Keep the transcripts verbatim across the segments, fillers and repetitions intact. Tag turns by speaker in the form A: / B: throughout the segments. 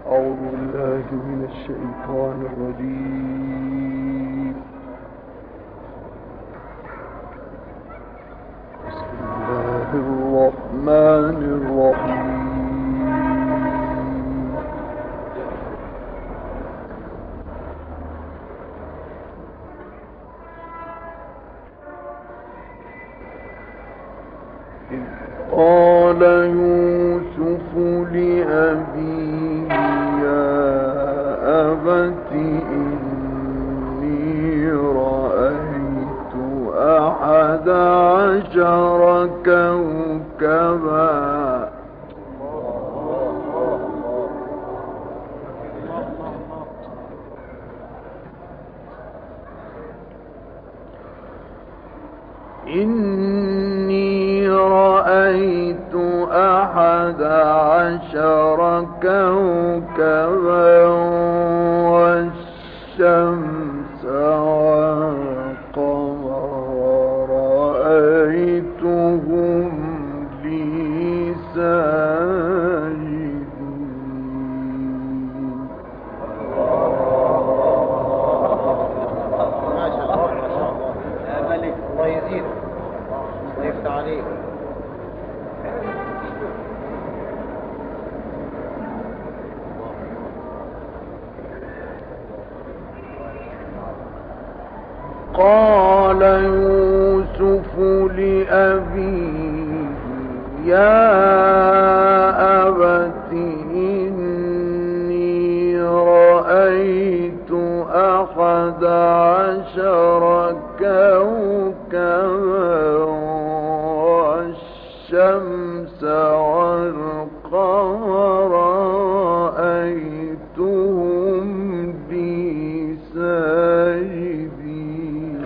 A: أعوذ بالله من الشيطان الرجيم. بسم الله الرحمن الرحيم. إذ قال يوسف لأبيه يا أبت إني رأيت أحد عشر كوكبا إني رأيت أحد عشر كوكبا والشمس والقمر رأيتهم لي ساجدين.
B: ما شاء الله ما شاء الله يا ملك، الله يزيد الله يفتح عليك. قال يوسف لأبيه يا أبت إني رأيت أحد عشر كوكبا والشمس والقمر رأيتهم لي ساجدين.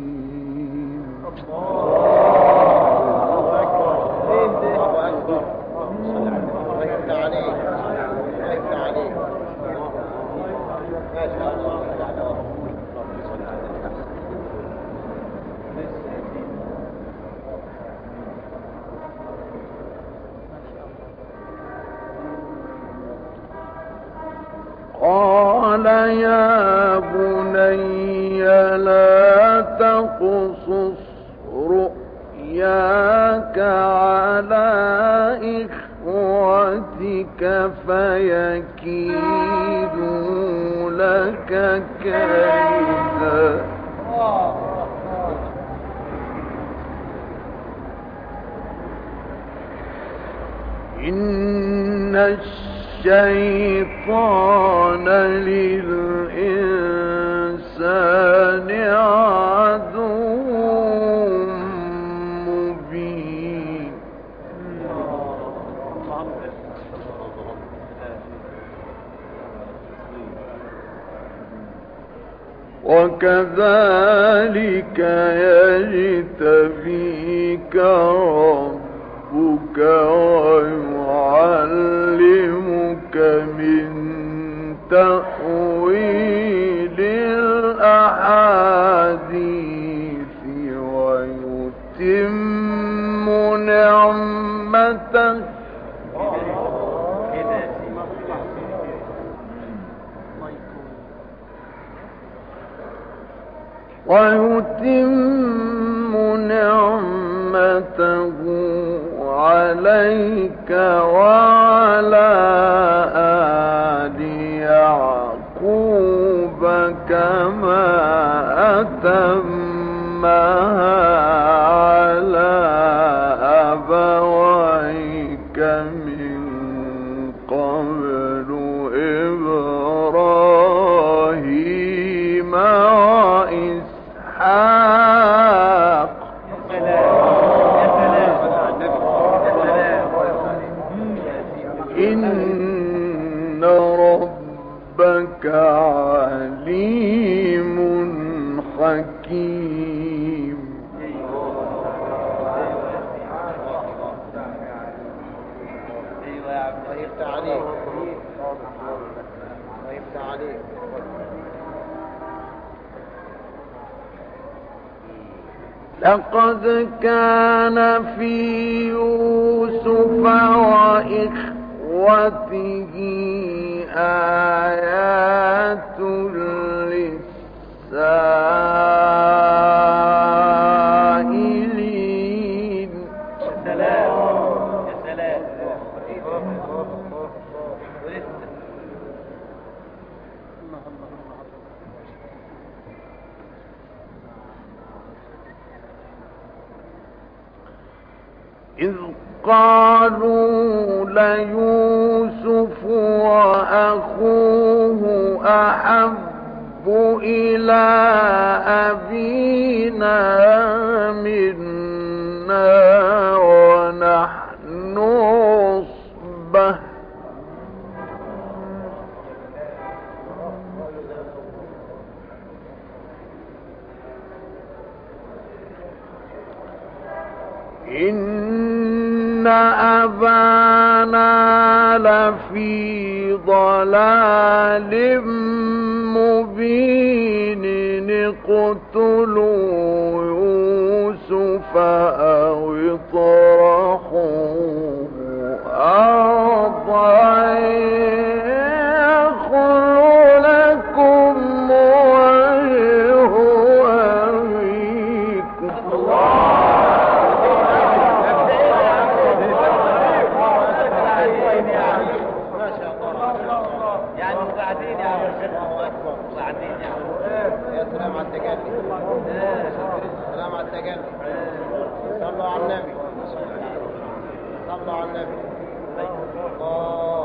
B: قال يا بني لا تقصص رؤياك على إخوتك فيكيدوا لك كيدا إن الشيطان للإنسان عدو مبين. وكذلك يجتبيك ربك ويعلمك من تأويل الأحاديث ويتم نعمته ويتم نعمته عليك وعلى آل يعقوب كما أتمها على أبويك من قبل إبراهيم وإسحاق. إن ربك عليم حكيم. الله يفتح عليك الله يفتح عليك. لقد كان في يوسف وإخوته
A: إخوته آيات للسائلين.
B: سلام يا سلام. ولسه
A: إذ قالوا ليوسف وأخوه أحب إلى أبينا منا ونحن عصبة إن أبانا لفي ضلال مبين اقتلوا يوسف أو اطرحوه أرضا يخل لكم وجه أبيكم.
B: يا سلام على التجلي. سلام على التجلي. صلوا على النبي. صلوا على النبي. الله.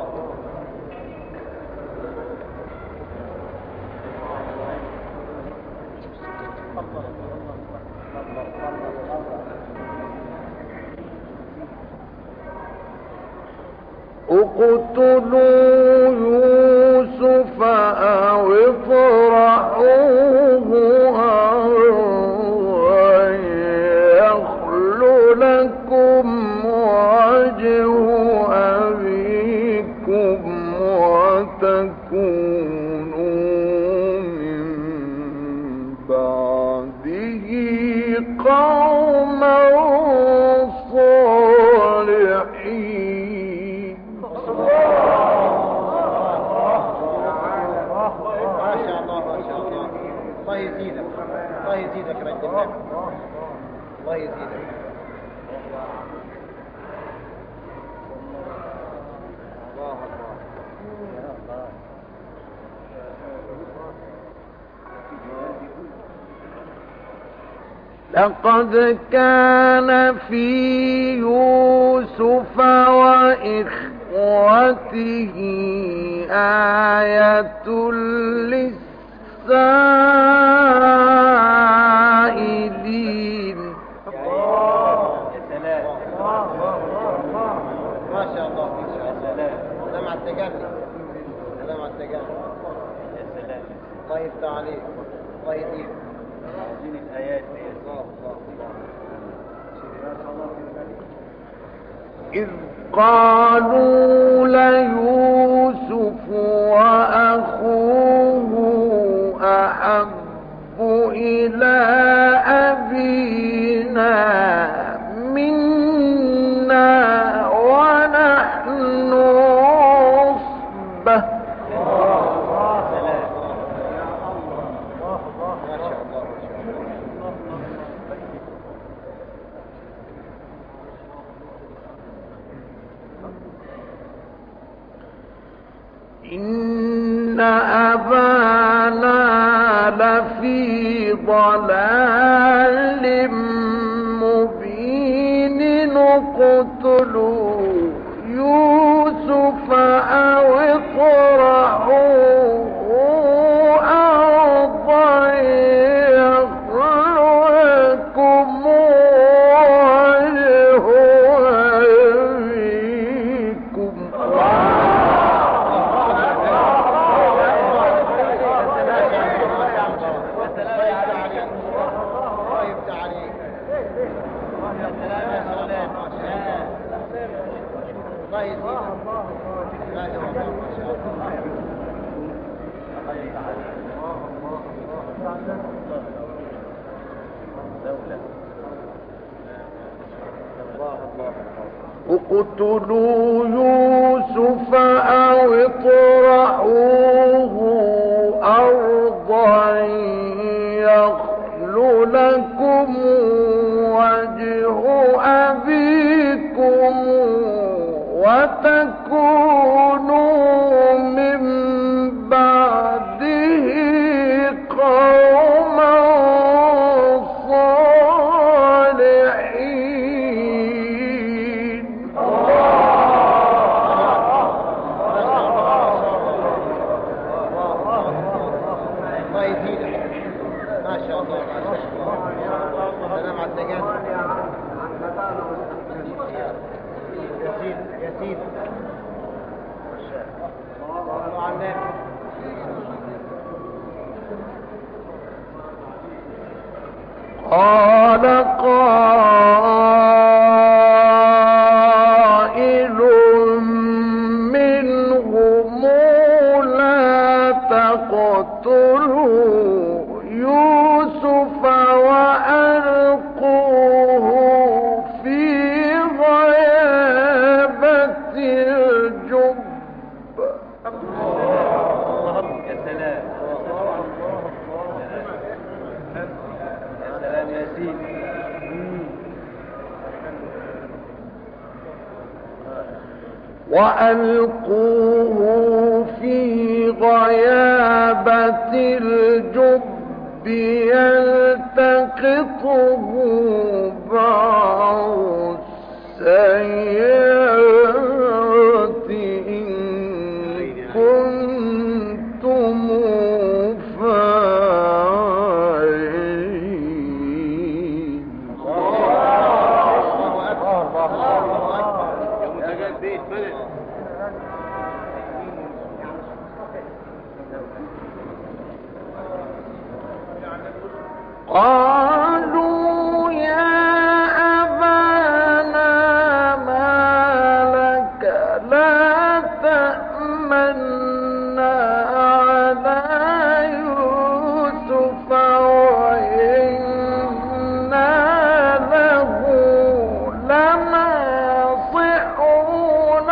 A: اقتلوا يوسف أو اطرحوه أرضا يخل لكم وجه أبيكم وتكونوا من بعده قوما صالحين.
B: الله يزيدك. الله يزيدك رجل النبي. الله يزيدك. الله
A: لقد كان في يوسف وإخوته آية للسائلين.
B: يا سلام. ما شاء الله. ما شاء الله. سلام على التجلي. سلام على التجلي. يا سلام. الله يفتح عليك. الله يزيدك. عايزين الآيات دي. الله الله الله.
A: إذ قالوا ليوسف وأخوه أحب إلى أبينا منا ونحن عصبة. إن أبانا لفي ضلال مبين اقتلوا يوسف أو اطرحوه أرضا يخل لكم وجه أبيكم.
B: الله الله.
A: اقتلوا يوسف أو اطرحوه أرضا يخل لكم وجه أبيكم وتكونوا من بعده قوما صالحين.
B: الله يزيدك ما شاء الله ما شاء الله. سلام على الدجاج يا سيدي يا سيدي. الله على النبي.
A: قال قائل منهم لا تقتلوا يوسف وألقوه في غيابة الجب.
B: يا سلام يا سلام يا سيدي.
A: وألقوه في غيابة الجب يلتقطه بعض السيارة إن كنتم فاعلين.
B: الله أكبر الله أكبر. يوم تجد بيت بلد.
A: قالوا يا أبانا ما لك لا تأمنا على يوسف وإنا له لناصحون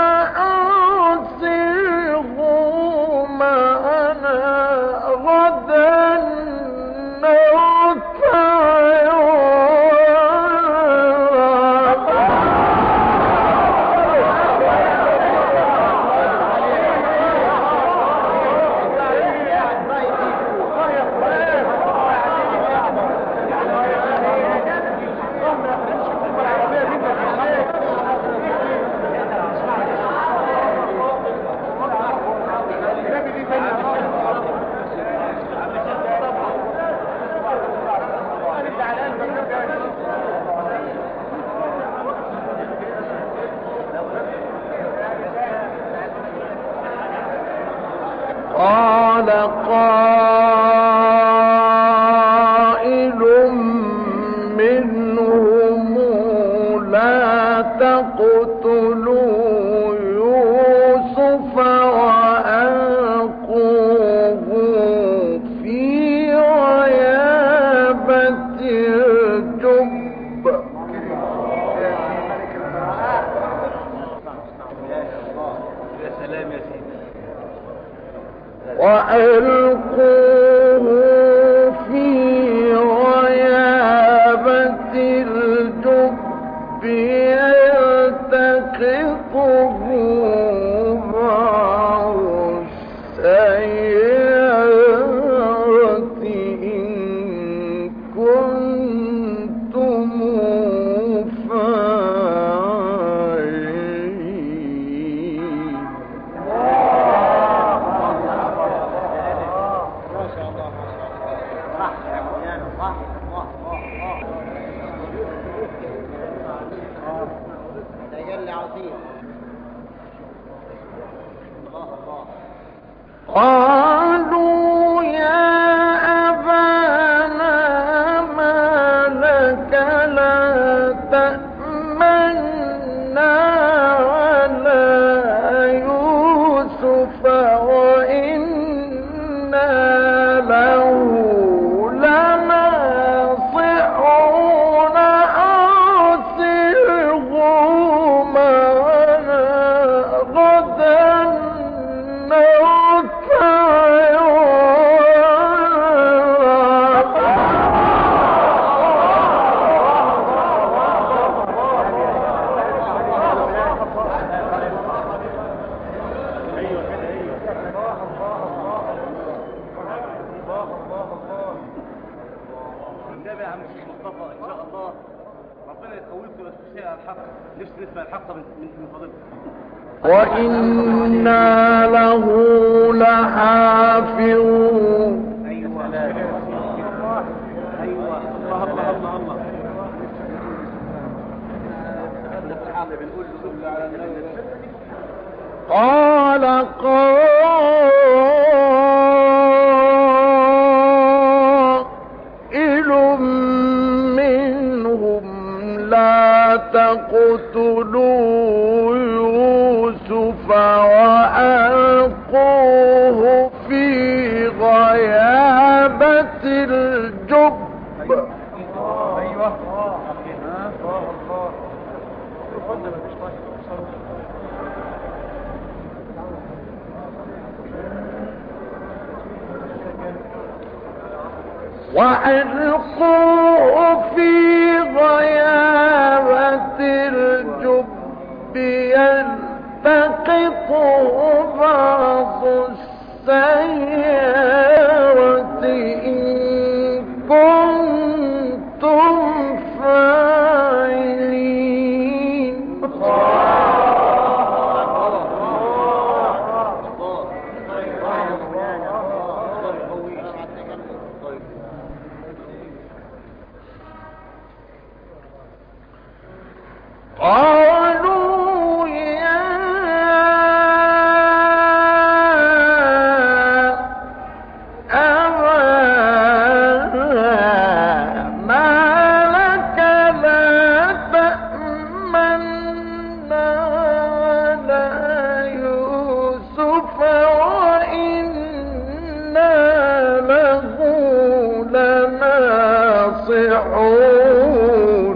A: أرسله معنا غدا قال قائل منهم لا تقتلوا يوسف وألقوه في غيابة الجب.
B: يا سلام يا سيدي.
A: وألقوه في غيابة الجب يلتقطه بعض السيارة إن كنتم فاعلين. قالوا يا أبانا ما لك لا تأمنا على يوسف وإنا له لناصحون أرسله معنا وإنا له لحافظون.
B: ايوه ايوه الله الله الله الله.
A: قال قائل منهم لا تقتلوا يوسف وألقوه في غيابة الجب.
B: ايوه
A: وألقوه في غيابة الجب يلتقطه بعض السيارة إن كنتم فاعلين. قالوا يا أبانا ما لك لا تأمنا على يوسف وإنا له لناصحون.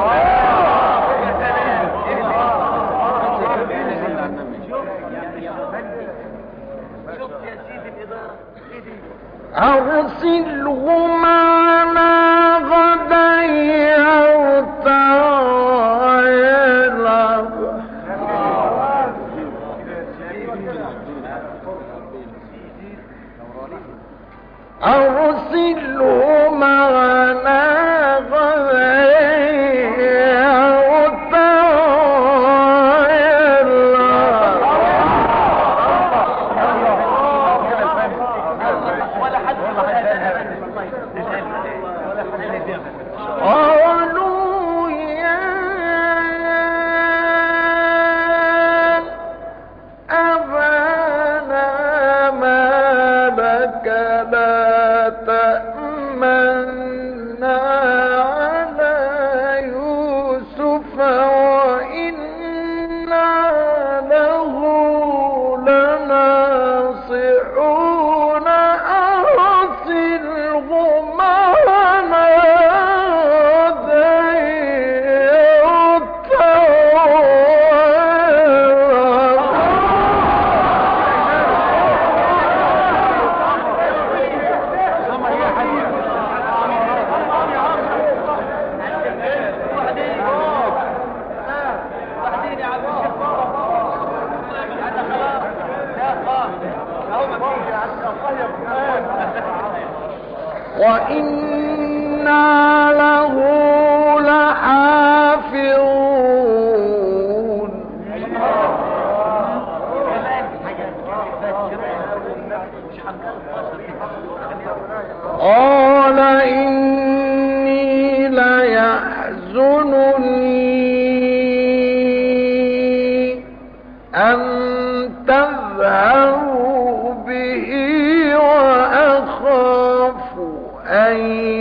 A: أرسله معنا غدا يرتع ويلعب. أرسله معنا غدا يرتع قالوا يا أبانا ما لك لا تأمنا على يوسف وإنا له لناصحون. أرسله معنا وإنا له لحافظون. قال إني ليحزنني أن تذهبوا به وأخاف أن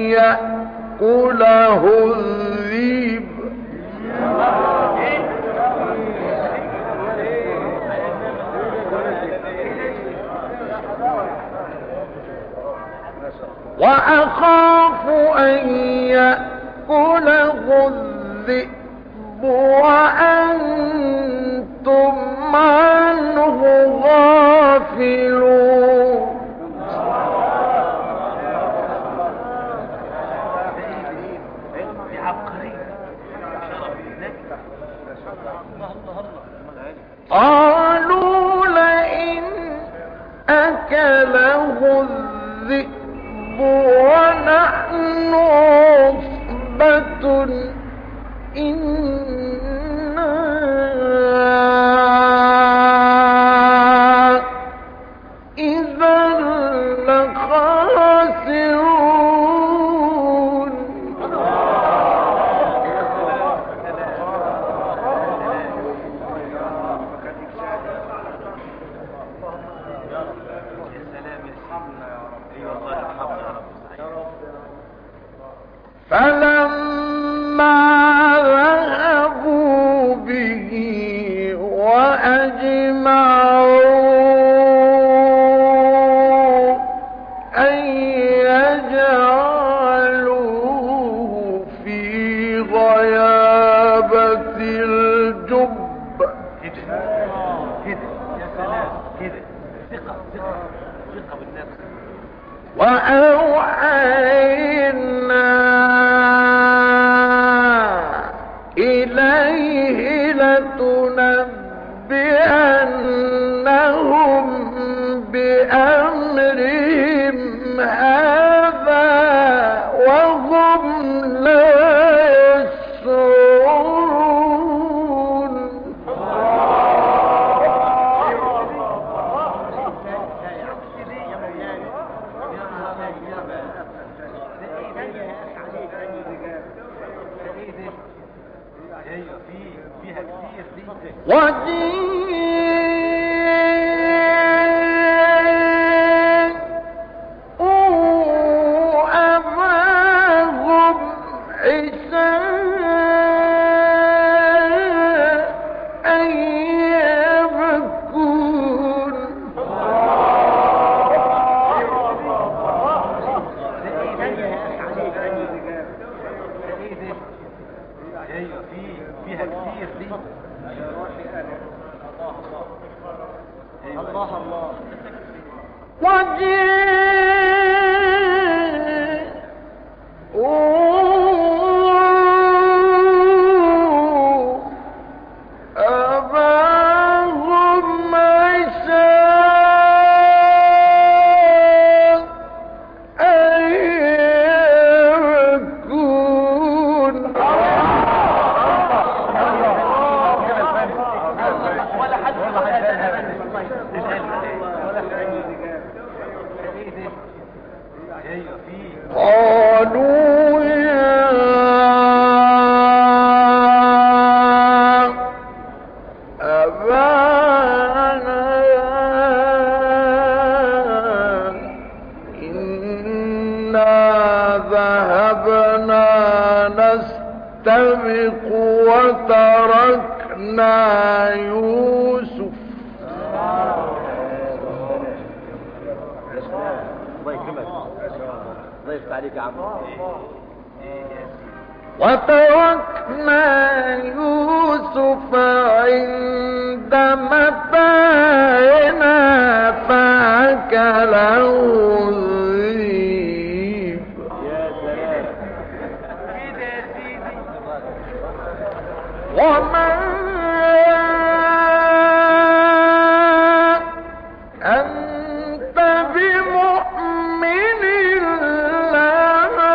A: يأكله الذئب. وأخاف أن يأكله الذئب وأنتم عنه غافلون. قالوا لئن أكله الذئب ونحن عصبة إنا إذا لخاسرون فلما ذهبوا به وأجمعوا أن يجعلوه في غيابة الجب
B: كده كده يا سلام كده ثقة ثقة ثقة بالنفس.
A: وأوحينا إليه لتنبئنهم بأمرهم هذا وهم لا يشعرون.
B: ايوه في فيها كتير دي.
A: وجيءوا أباهم عشاء يبكون.
B: ايوه في فيها كتير دي. الله الله.
A: وجيءوا أباهم عشاء يبكون.
B: ولا حد ولا حد ايوه في
A: قالوا يا أبانا إنا ذهبنا نستبق وتركنا يوسف.
B: الله يكرمك. الله يفتح عليك يا عم.
A: وتركنا يوسف عند متاعنا فأكله الذئب.
B: يا سلام كده يا سيدي.
A: وما أنت بمؤمن لنا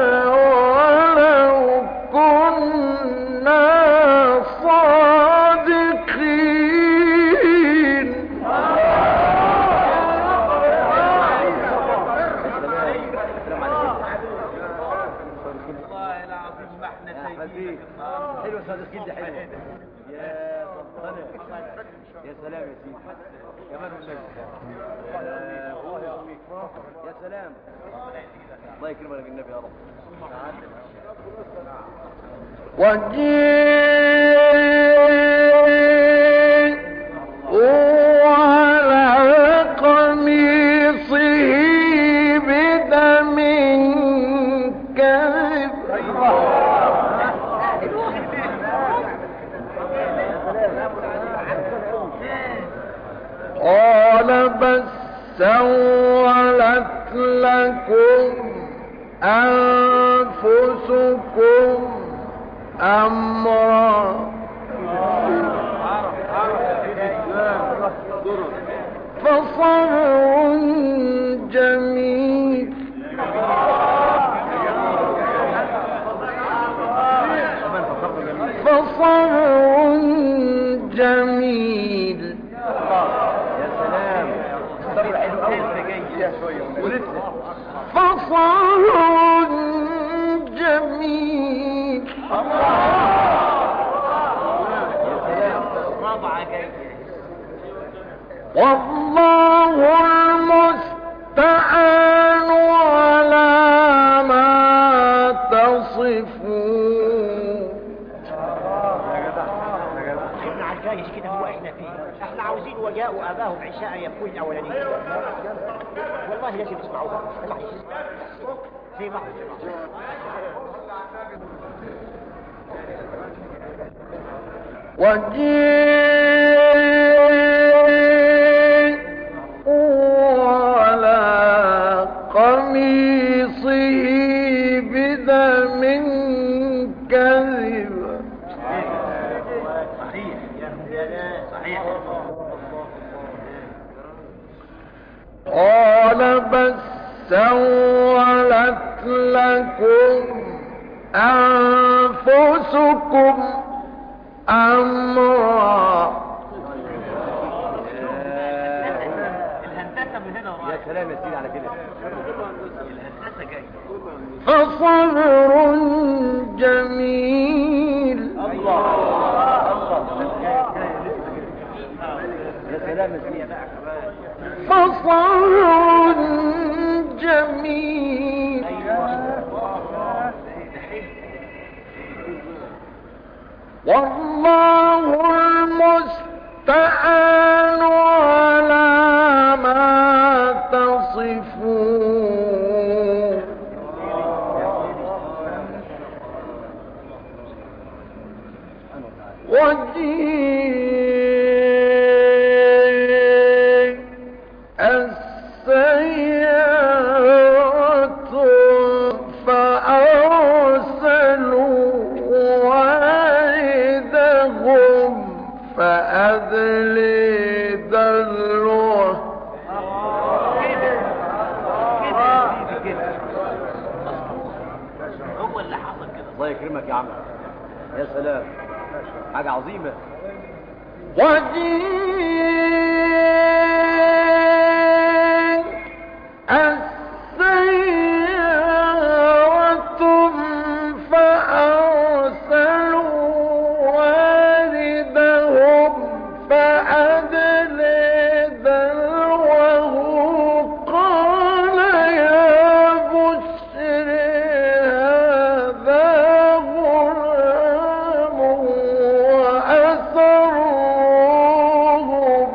A: ولو كنا صادقين.
B: والله العظيم ما احنا سايبينك. حلو صادقين دي حلوه. يا سلطانه يا سلام يا سيدي. كمان والنبي يا سلام. الله يكرمك النبي يا رب.
A: وجيءوا على قميصه بدم كذب. قال بل سولت لكم أنفسكم أمرا فصبر جميل.
B: عليها شويه ولسه
A: فصبر جميل. والله المستعان على ما تصفون.
C: احنا على الجايش كده هو احنا فيه، احنا عاوزين وجاءوا اباهم عشاء يبكون الاولانيين. والله لازم يسمعوها. اسمع في بعض
A: وجيء على قميصه بدم كذب.
B: صحيح صحيح.
A: قال بل سولت لكم أنفسكم أمرا.
B: الهندسه من هنا ورايح. يا سلام يا سيدي على كده. الهندسه جايه.
A: فصبر جميل.
B: الله يا سلام يا سيدي.
A: فصبر جميل. والله المستعان على ما تصفون. وجيء السيارة فأرسلوا واردهم فأدلي دلوه.
B: هو اللي حصل كده. الله يكرمك يا عم. يا سلام حاجة عظيمة.
A: وجيء السيارة فأرسلوا واردهم فأدلي دلوه قال يا بشرى هذا غلام وأسروه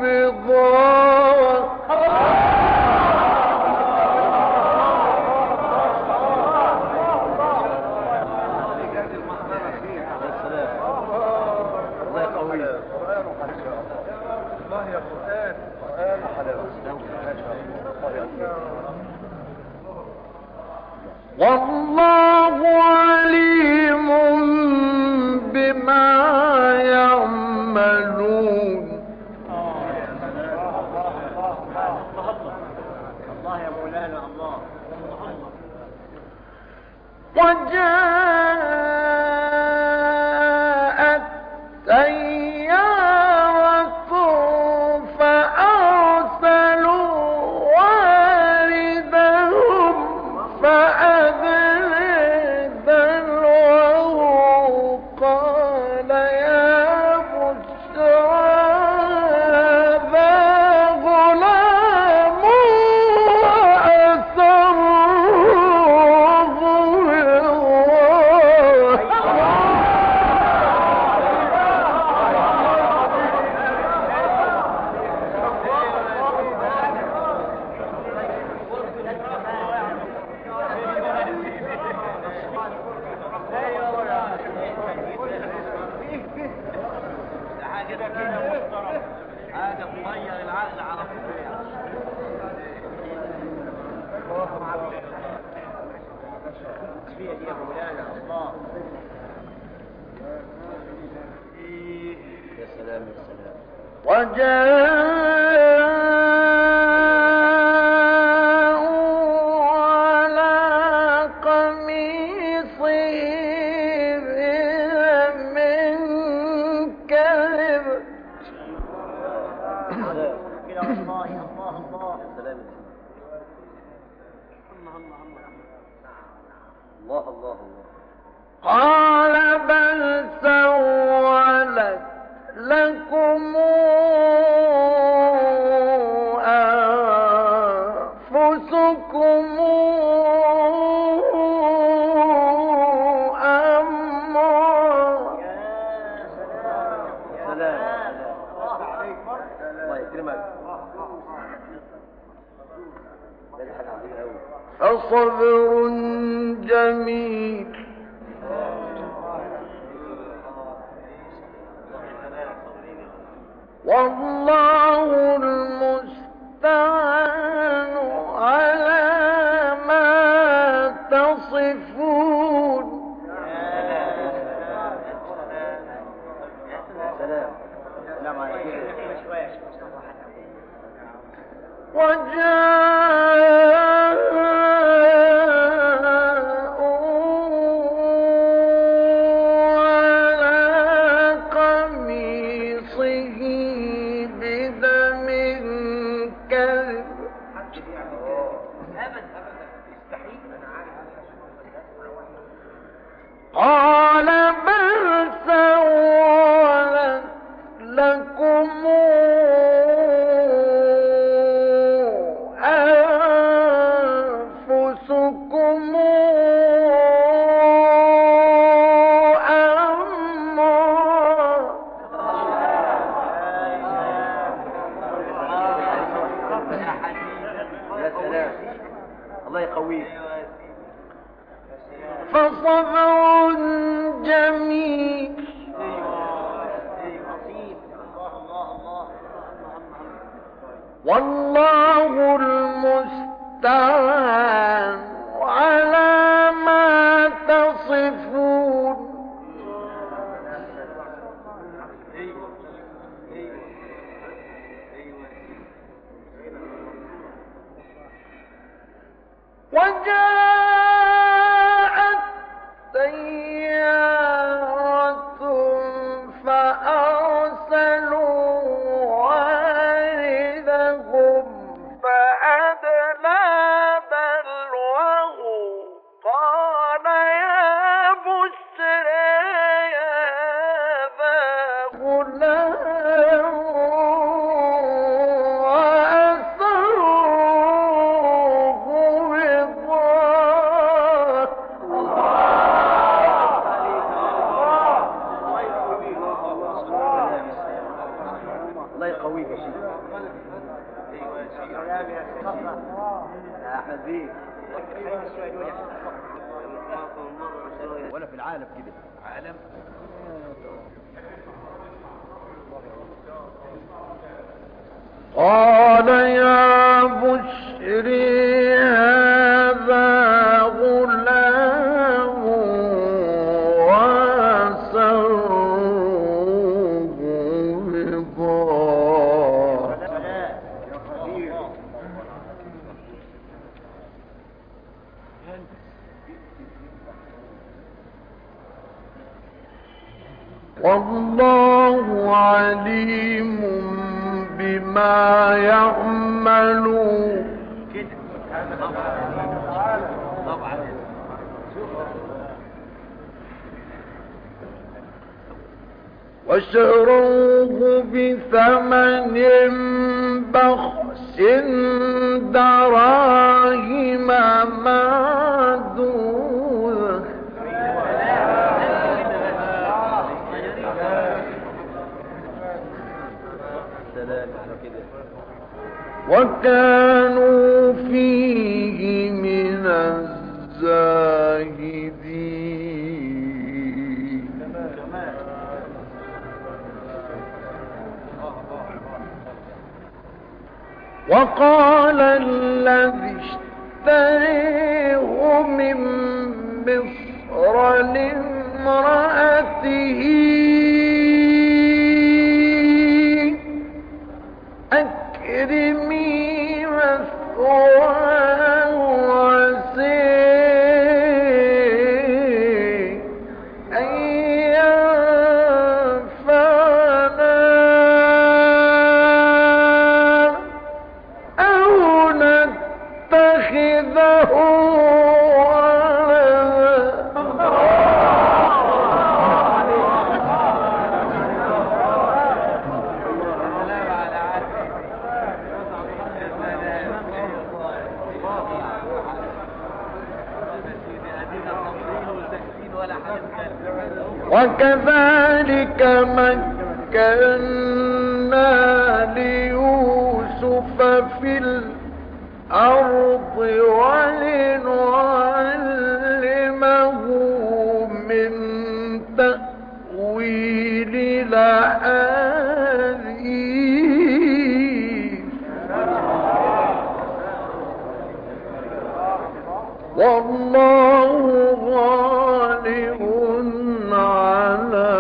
A: بضاعة. والله عليم بما يعملون.
B: الله يا مولانا الله.
A: وجاءت سيارة فأرسلوا واردهم فأدلي دلوه قال يا بشرى هذا غلام وأسروه
B: حاجة تغير العقل على طول. فيها دي يا مولانا الله. يا سلام يا سلام.
A: وجاءوا على قميصه بدم كذب.
C: كده والله الله الله.
B: يا سلام. الله الله الله.
A: قال بل سولت لكم أنفسكم أمرا.
B: سلام الله يكرمك.
A: فصبر جميل والله المستعان على ما تصفون.
B: سلام سلام عليكم.
A: قال بل سولت لكم أنفسكم أمرا.
B: يا سلام الله يقويك.
A: فصبر جميل والله المستعان على ما تصفون. وجاءت سيارة فأرسلوا واردهم فأدلى دلوه قال يا بشرى هذا غلام وأسروه بضاعة.
B: الله يقويك يا شيخ. يا احمد بيه ولا في العالم كده عالم.
A: قال يا بشري هذا غلام وأسروه بضاعة. والله عليم بما يعملون. وشروه بثمن بخس دراهم معدودة. وكانوا فيه من الزاهدين. وقال الذي اشتريه من مصر لامرأته أكرمي مثواه وعسى أن ينفعنا أو نتخذه يتخذه وكذلك مكنا ليوسف في الأرض ولنعلمه من تأويل الأحاديث والله غالب على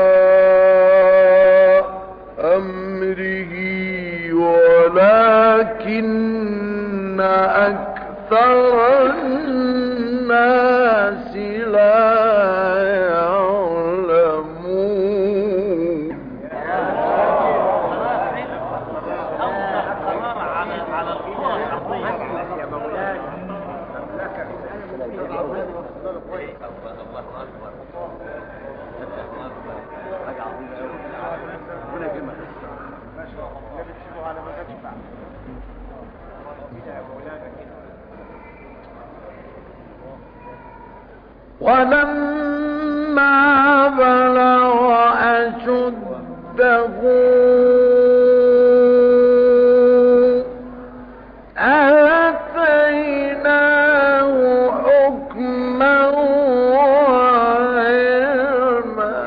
A: أمره ولكن أكثر الناس لا يعلمون. ولما بلغ أشده آتيناه حكما وعلما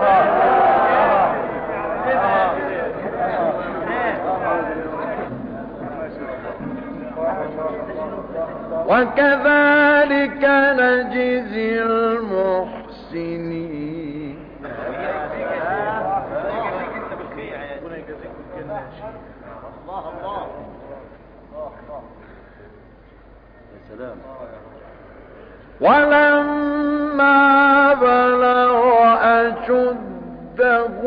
A: وكذلك نجزي المحسنين. ولما بلغ أشده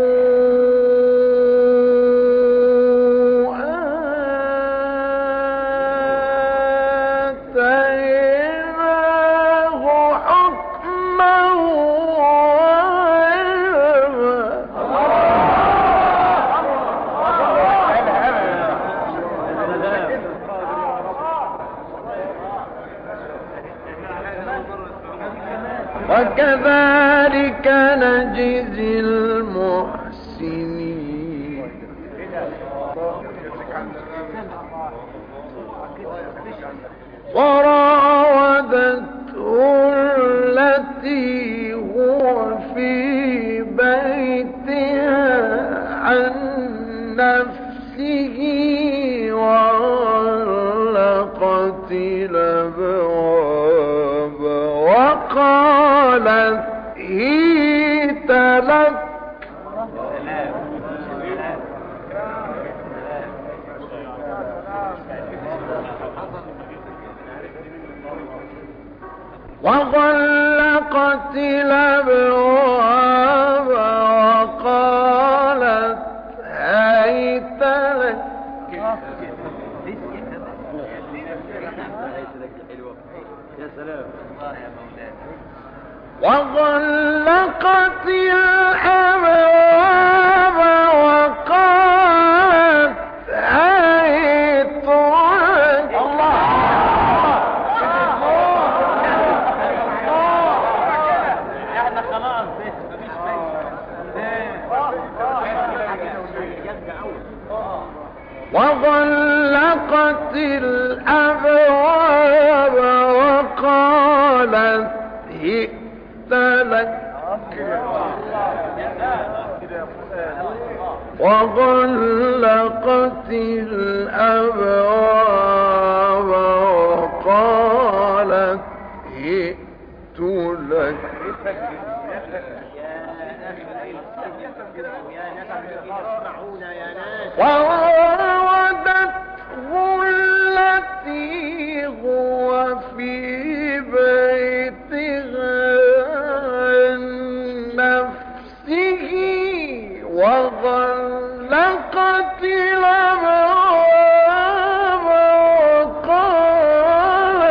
A: وكذلك نجزي المحسنين. وراودته التي هو في بيتها عن نفسه وغلقت الأبواب وقالت هيت لك وغلقت الأبواب وقالت هيت لك وغلقت الأبواب وقالت هيت لك. الله احنا خلاص مفيش وغلقت الأبواب وقالت هئت لك وغلقت الأبواب وقالت هئت لك. وراودته التي هو في بيتها عن نفسه وغلقت الأبواب وقالت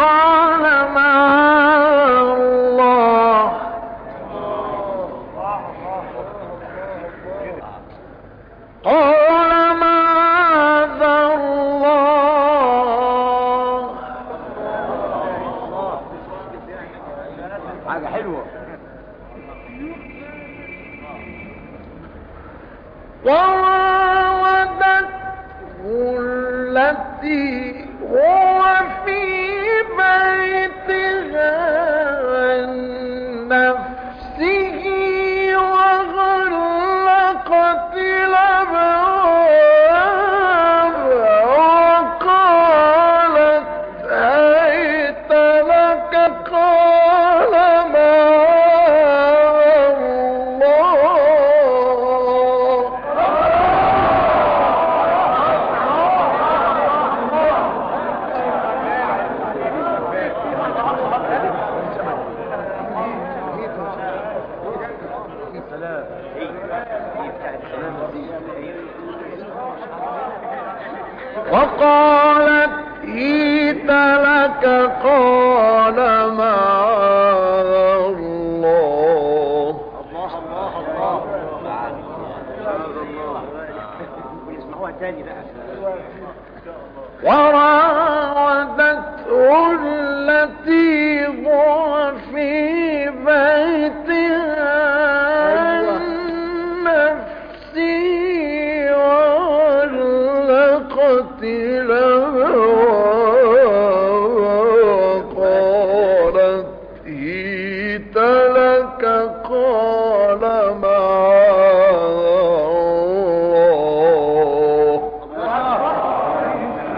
A: قال معاذ الله قال معاذ الله
B: حاجة حلوة.
A: وراودته التي هو في بيتها عن نفسه وغلقت الأبواب وقالت هيت لك قال معاذ الله وقالت هيت لك قال معاذ الله
C: ويسمعوها تاني بقى.
A: وراودته التي هو في بيتها عن نفسه وغلقت الأبواب وقالت هيت لك قال معاذ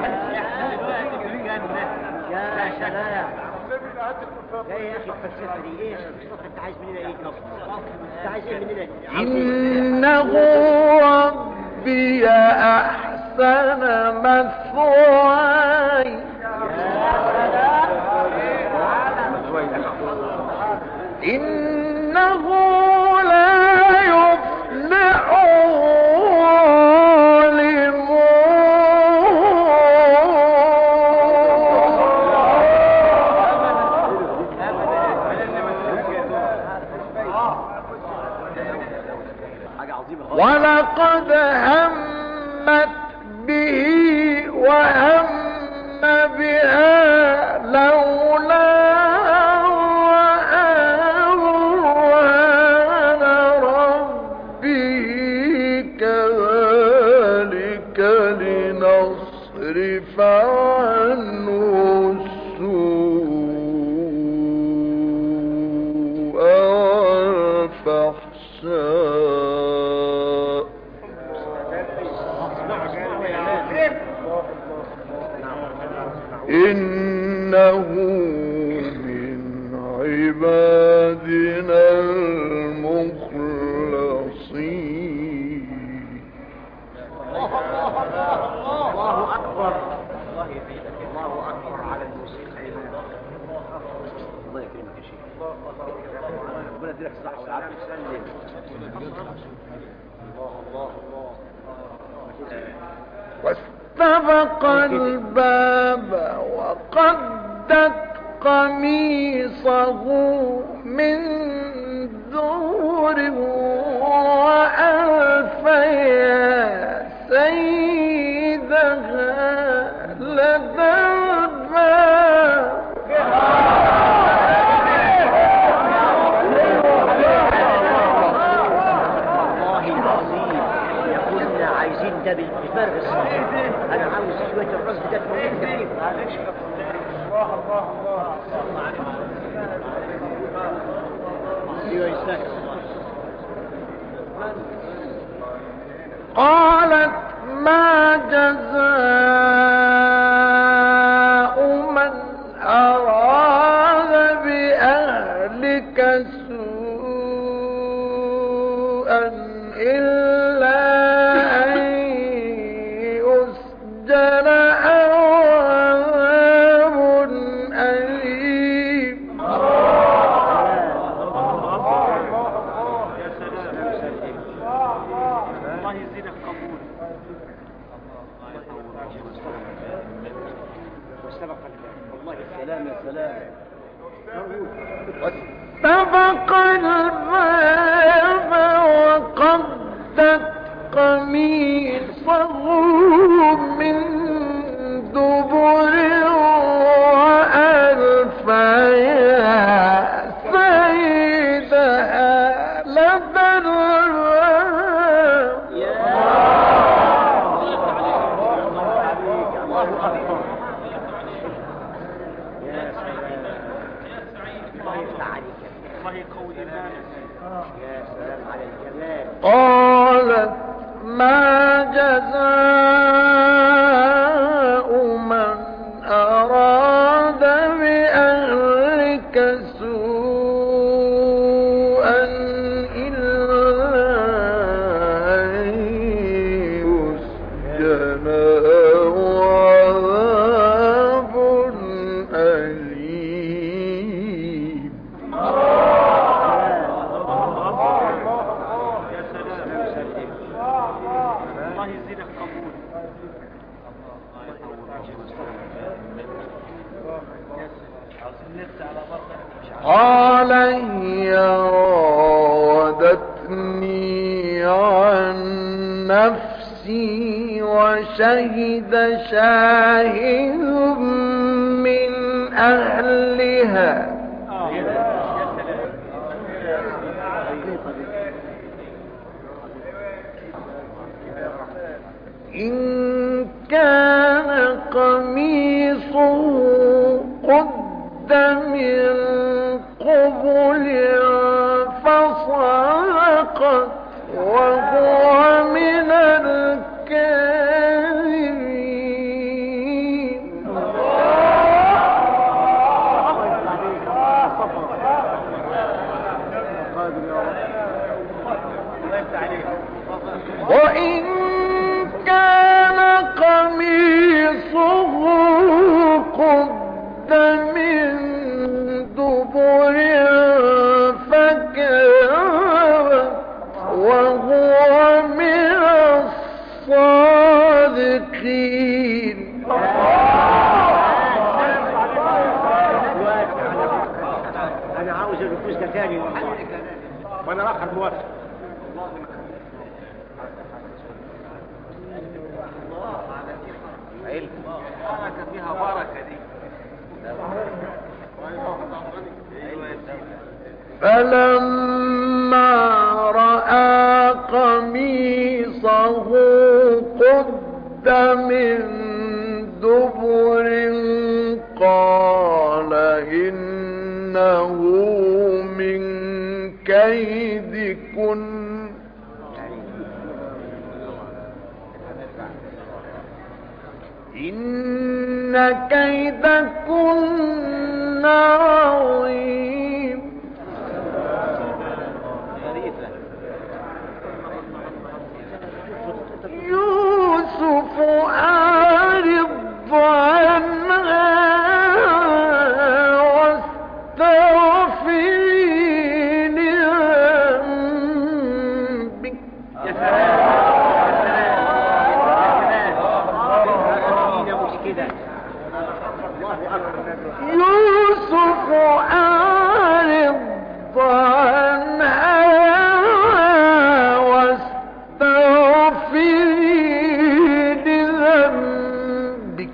C: يا سلام. لا يا اخي الفلسفه دي ايش؟ انت عايز مننا ايه؟ انت عايز ايه مننا؟
A: إنه ربي أحسن مثواي إنه لا يفلح ولقد همت به وهم بها لولا أن برهان ربه كذلك لنصرف عنه السوء والفحشاء إنه من عبادنا المخلصين.
C: الله أكبر. الله يزيدك. الله أكبر على الموسيقى. الله يكرمك يا شيخ. ربنا يديلك الصحة والعافية. سلم. الله الله الله.
A: واستبق الباب وقدت قميصه من دور وألف يا سيدها لدى الباب
C: ده بالفرس. انا عاوز شويه الرز ده تموت. معلش الله الله الله ايوه يستاهل.
A: قالت ما جزاء من أراد بأهلك سوءا إلا أن يسجن أو عذاب أليم.
C: الله يزيدك قبول. واستبق الباب
B: سلام يا سلام.
A: سبق الباب وقدت قميصه من دبر وألف يا سيدها لدى الباب.
C: الله أكبر. يا سلام. الله يفتح عليك. الله يقوي إيمانك. يا سلام على الجمال.
A: قالت ما جزاء من أراد بأهلك سوءا إلا أن يسجن أو عذاب أليم.
C: الله يزيدك قبول.
A: قال هي راودتني عن نفسي وشهد شاهد من أهلها إن كان قميصه قد من قبل فصدقت وهو من الكاذبين. وإن كان قميصه قد من دبر فكذبت وهو من الصادقين.
C: أنا عاوز الركوز ده تاني وأنا آخر موافق. علم بركة فيها بركة دي.
A: فلما رأى قميصه قد من دبر قال إنه من كيدكن إن كيدكن عظيم. يوسف أعرض عنها واستغفري لذنبك. يوسف أعرض عنها واستغفري لذنبك.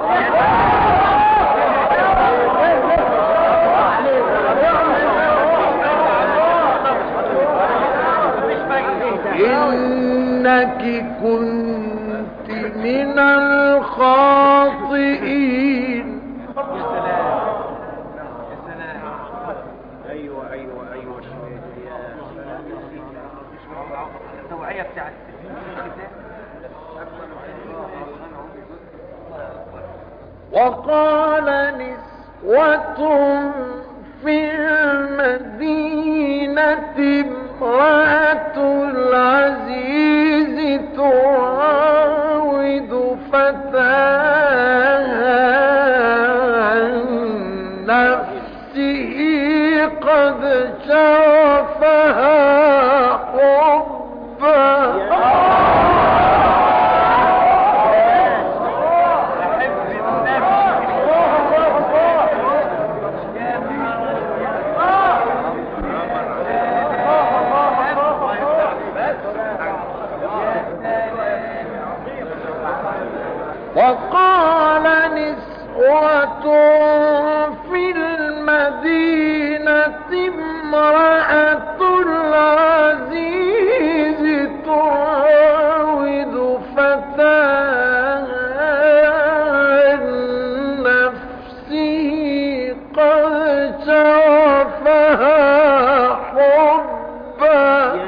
A: إنك كنت من الخاطئين.
C: ايوه ايوه ايوه التوعية بتاعت
A: وقال نسوة في المدينة امرأة العزيز تراود فتاها عن نفسه قد شغفها حبا. قد شغفها حبا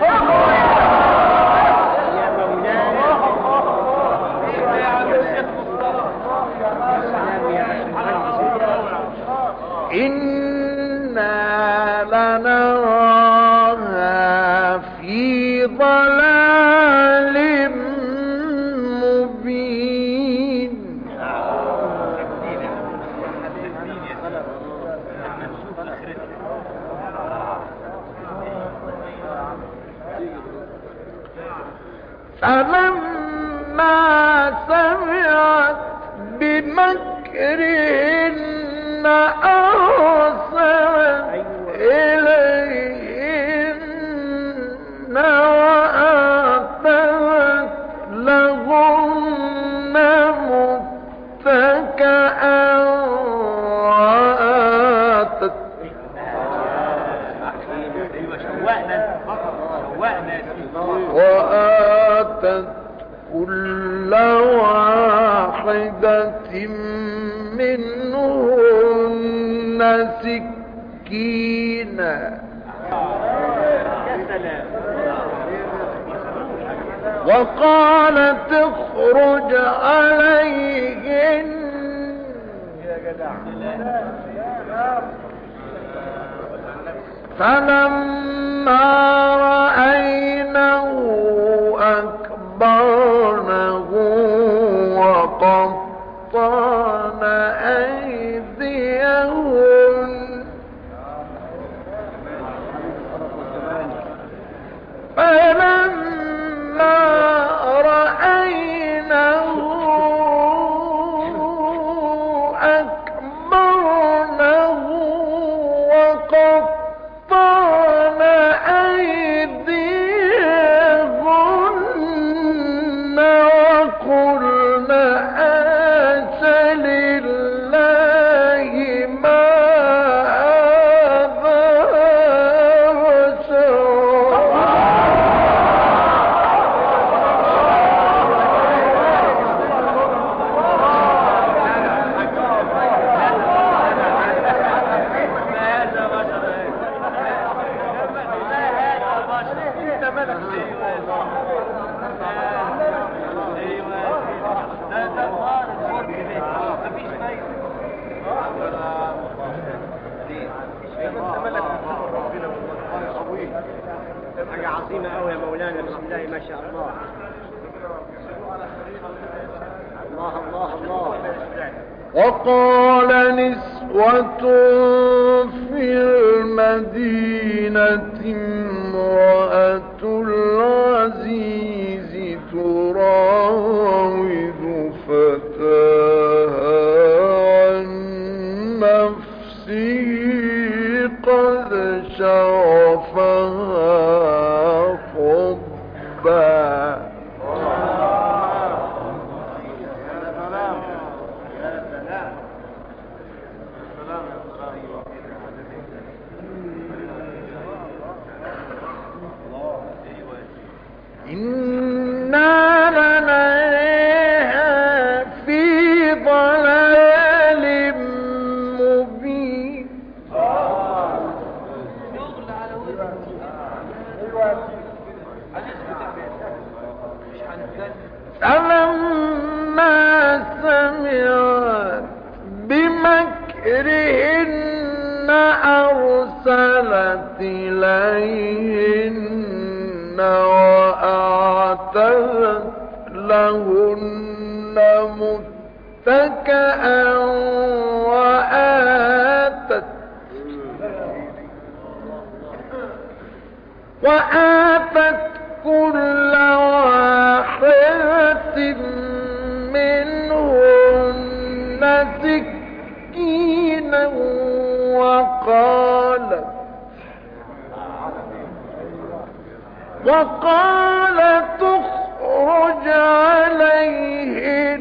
C: يا مولانا
A: إنا لنراها في ضلال مبين فلما سمعت بمكرهن أرسلت إليهن وآتت لهن متكئا وآتت وآتت كل واحدة منهن سكينا وقالت اخرج عليهن فلما رأينه أكبرنه وقطعن أيديهن فلما رأينه أكبرنه وقطعن أيديهن وقلن حاش لله ما هذا
C: حاجة عظيمة أوي يا مولانا. بسم الله ما شاء الله. الله الله الله.
A: وقال نسوة في المدينة امرأة العزيز تراود فتاها عن نفسه قد شغفها حبا إنا لنراها في ضلال مبين فلما سمعت بمكرهن أرسلت إليهن وأعتدت لهن متكئا وآتت وآتت كل واحدة منهن سكينا وقالت وقالت اخرج عليهن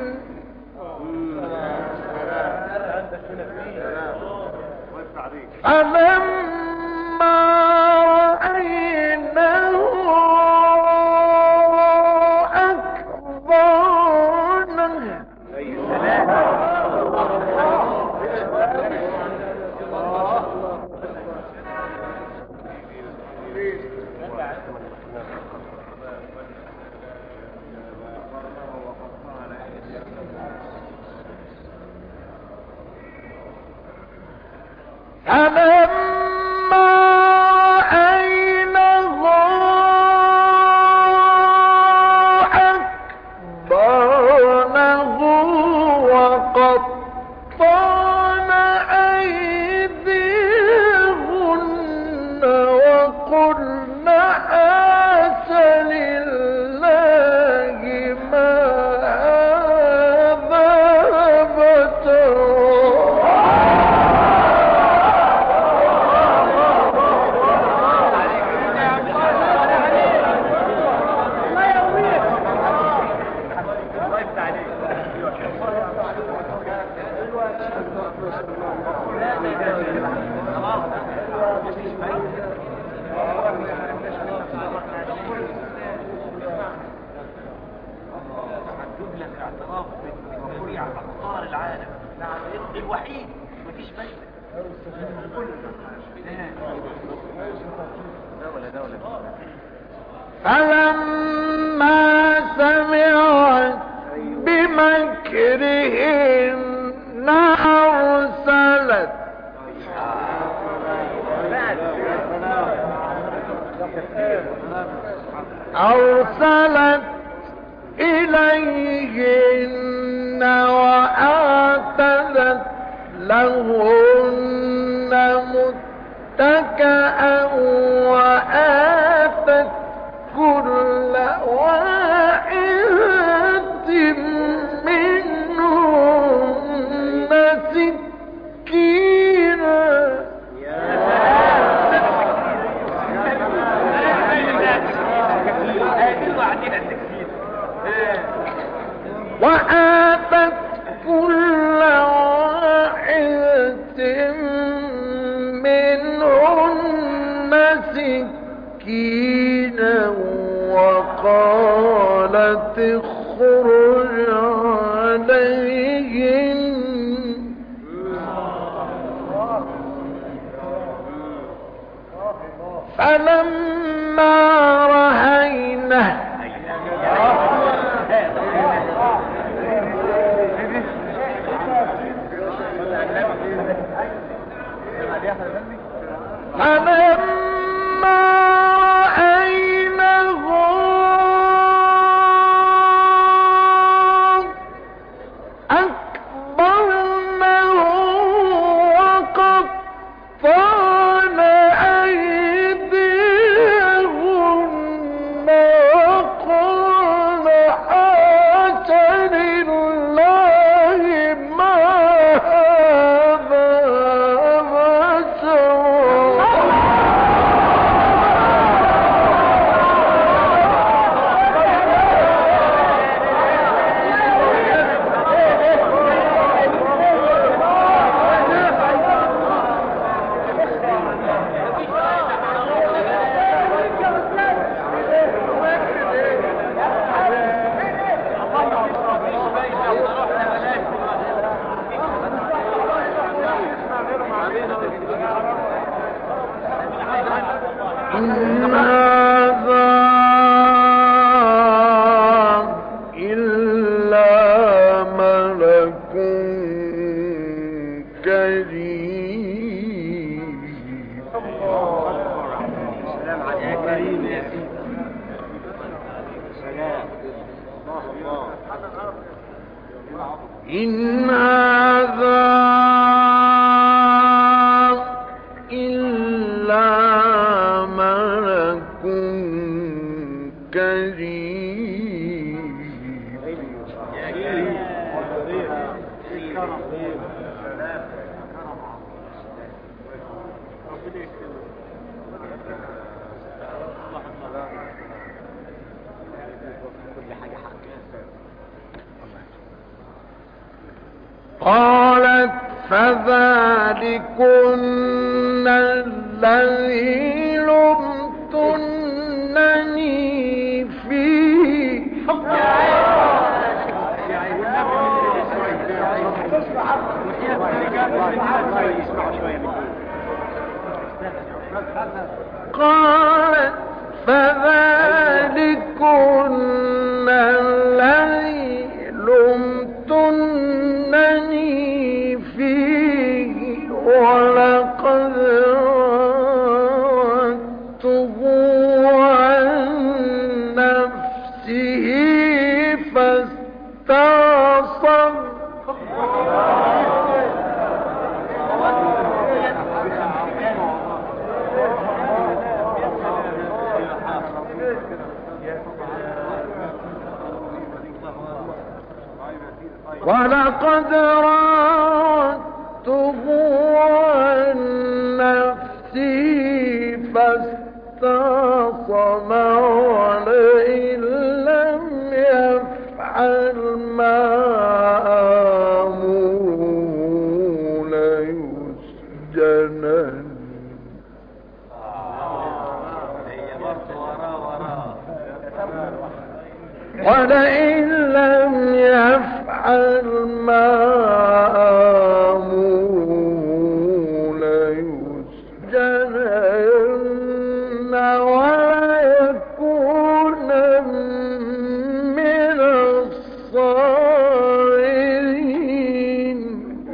A: فلما رأينه أكبرنه فلما رأينه أكبرنه وقطعن أيديهن وقلن حاش لله ما هذا بشرا.
C: الوحيد مفيش بشر.
A: فلما سمعت بمكرهن أرسلت أرسلت إليهن وآتت لهن متكئا وآتت كل واحدة منهن سكينا وآتت كل واحدة منهن سكينا وقالت اخرج عليهن فلما رأينه فلما رأينه أكبرنه وقطعن أيديهن وقلن حاش لله ما هذا إن هذا إلا ملك كريم.
C: السلام عليك يا كريم يا سيدي. سلام.
A: إن هذا إلا ملك كريم.
C: يا كريم.
A: قالت فذلكن الذي لمتنني فيه قالت فذلكن الذي لمتنني فيه ولقد ولقد راودته عن نفسي فاستعصم ولئن لم يفعل ما آمره ليسجنن. ولئن لم يفعل ما آمره ليسجنن ويكون من الصاغرين.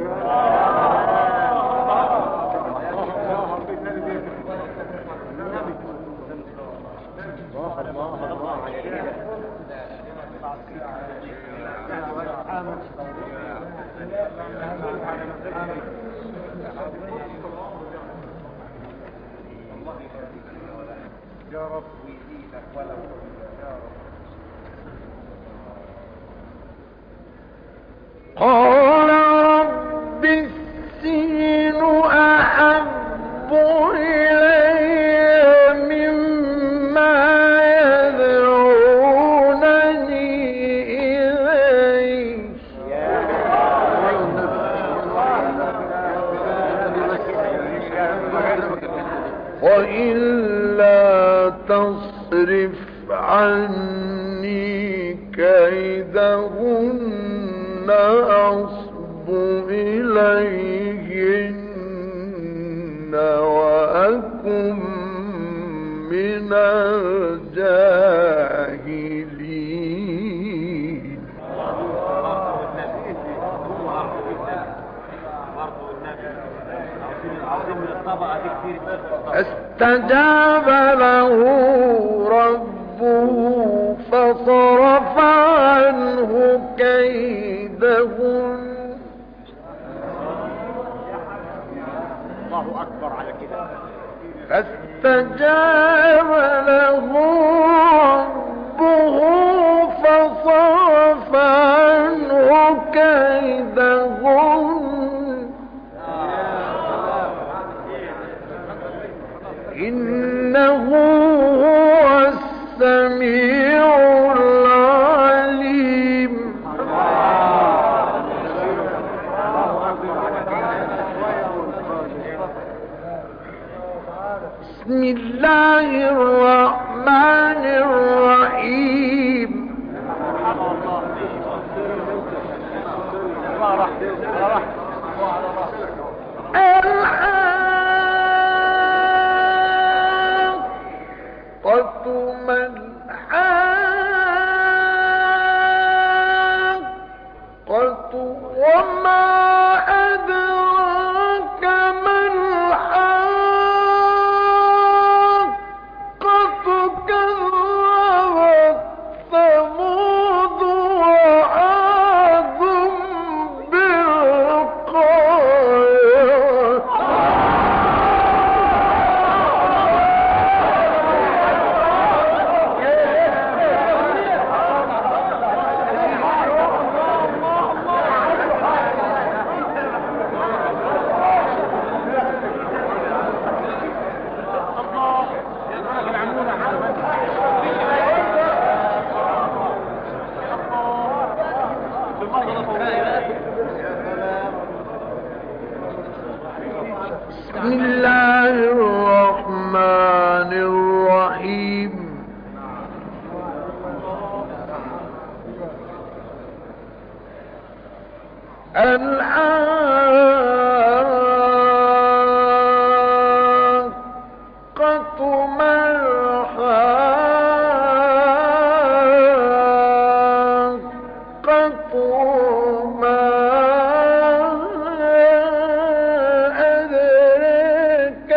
B: يا رب ويزيدك ولو يا رب.
A: قال رب السجن أحب إلي مما يدعونني إليه وإلا تصرف عني كيدهن أصب إليهن وأكن من الجاهلين. استجاب له ربه فصرف عنه كيدهن.
C: الله أكبر على كده.
A: فاستجاب له ربه فصرف عنه كيدهن إنه هو السميع العليم. بسم الله الرحمن الرحيم. الحاقة ما الحاقة وما أدراك ما الحاقة كذبت ثمود وعاد بسم الله الرحمن الرحيم. الحاقة ما الحاقة وما أدراك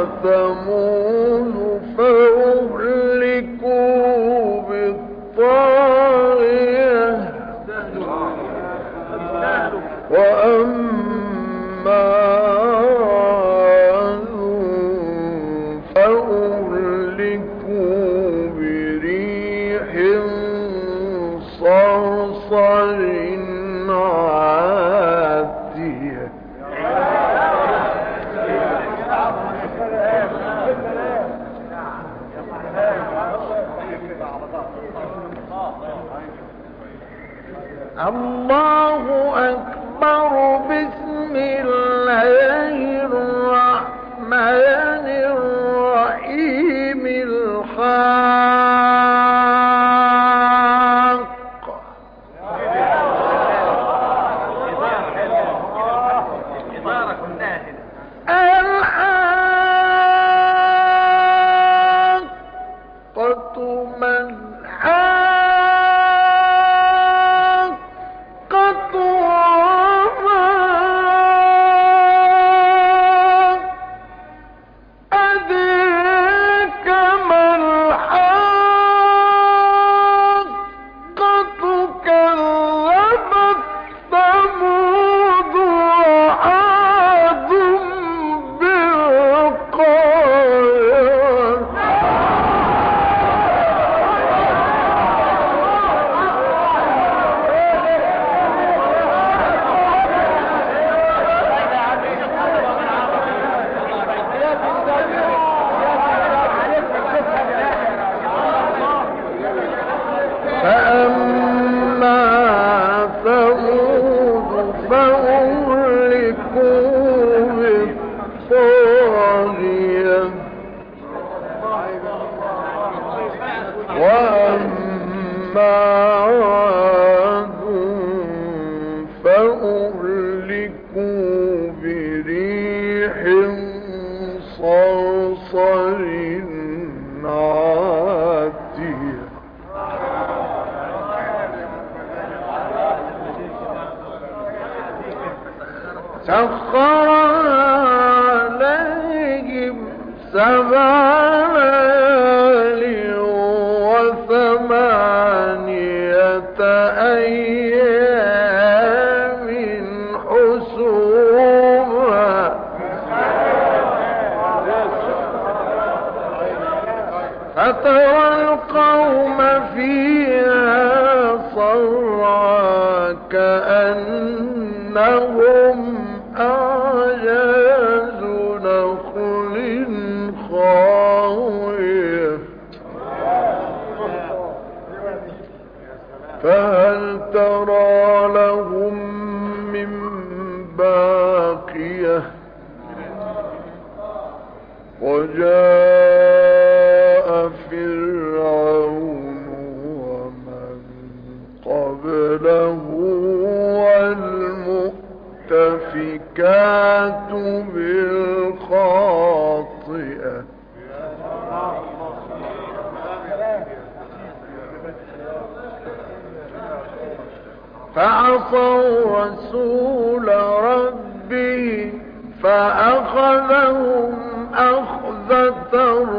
A: ثمود فأهلكوا بالطاغية وأما عاد فأهلكوا بريح صرصر عاتية الله أكبر. بسم الله الرحمن الرحيم. الحاقة الحاقة ما الحاقة وما أدراك ما الحاقة كذبت ثمود وعاد بالقارعة فأما ثمود فأهلكوا بالطاغية وأما عاد فأهلكوا بريح صرصر عاتية سخر عليهم سبع ليال وثمانية أيام حسوما فترى القوم فيها صرعى كأنهم أعجاز نخل خاوية فهل ترى لهم من باقية وجاء فرعون ومن قبله والمؤتفكات بالخاطئة فعصوا رسول ربهم فأخذهم أخذة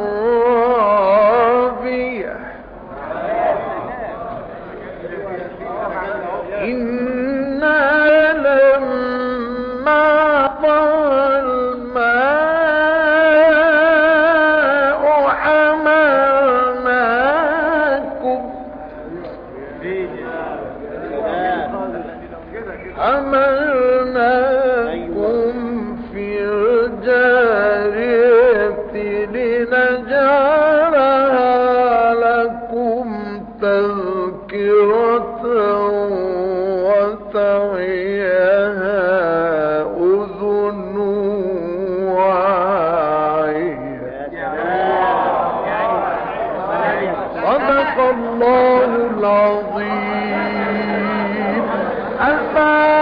A: رابية إنا لما طغى الماء حملناكم حملناكم في الجارية لنجعلها لكم تذكرة وتعيها أذن واعية. صدق الله العظيم.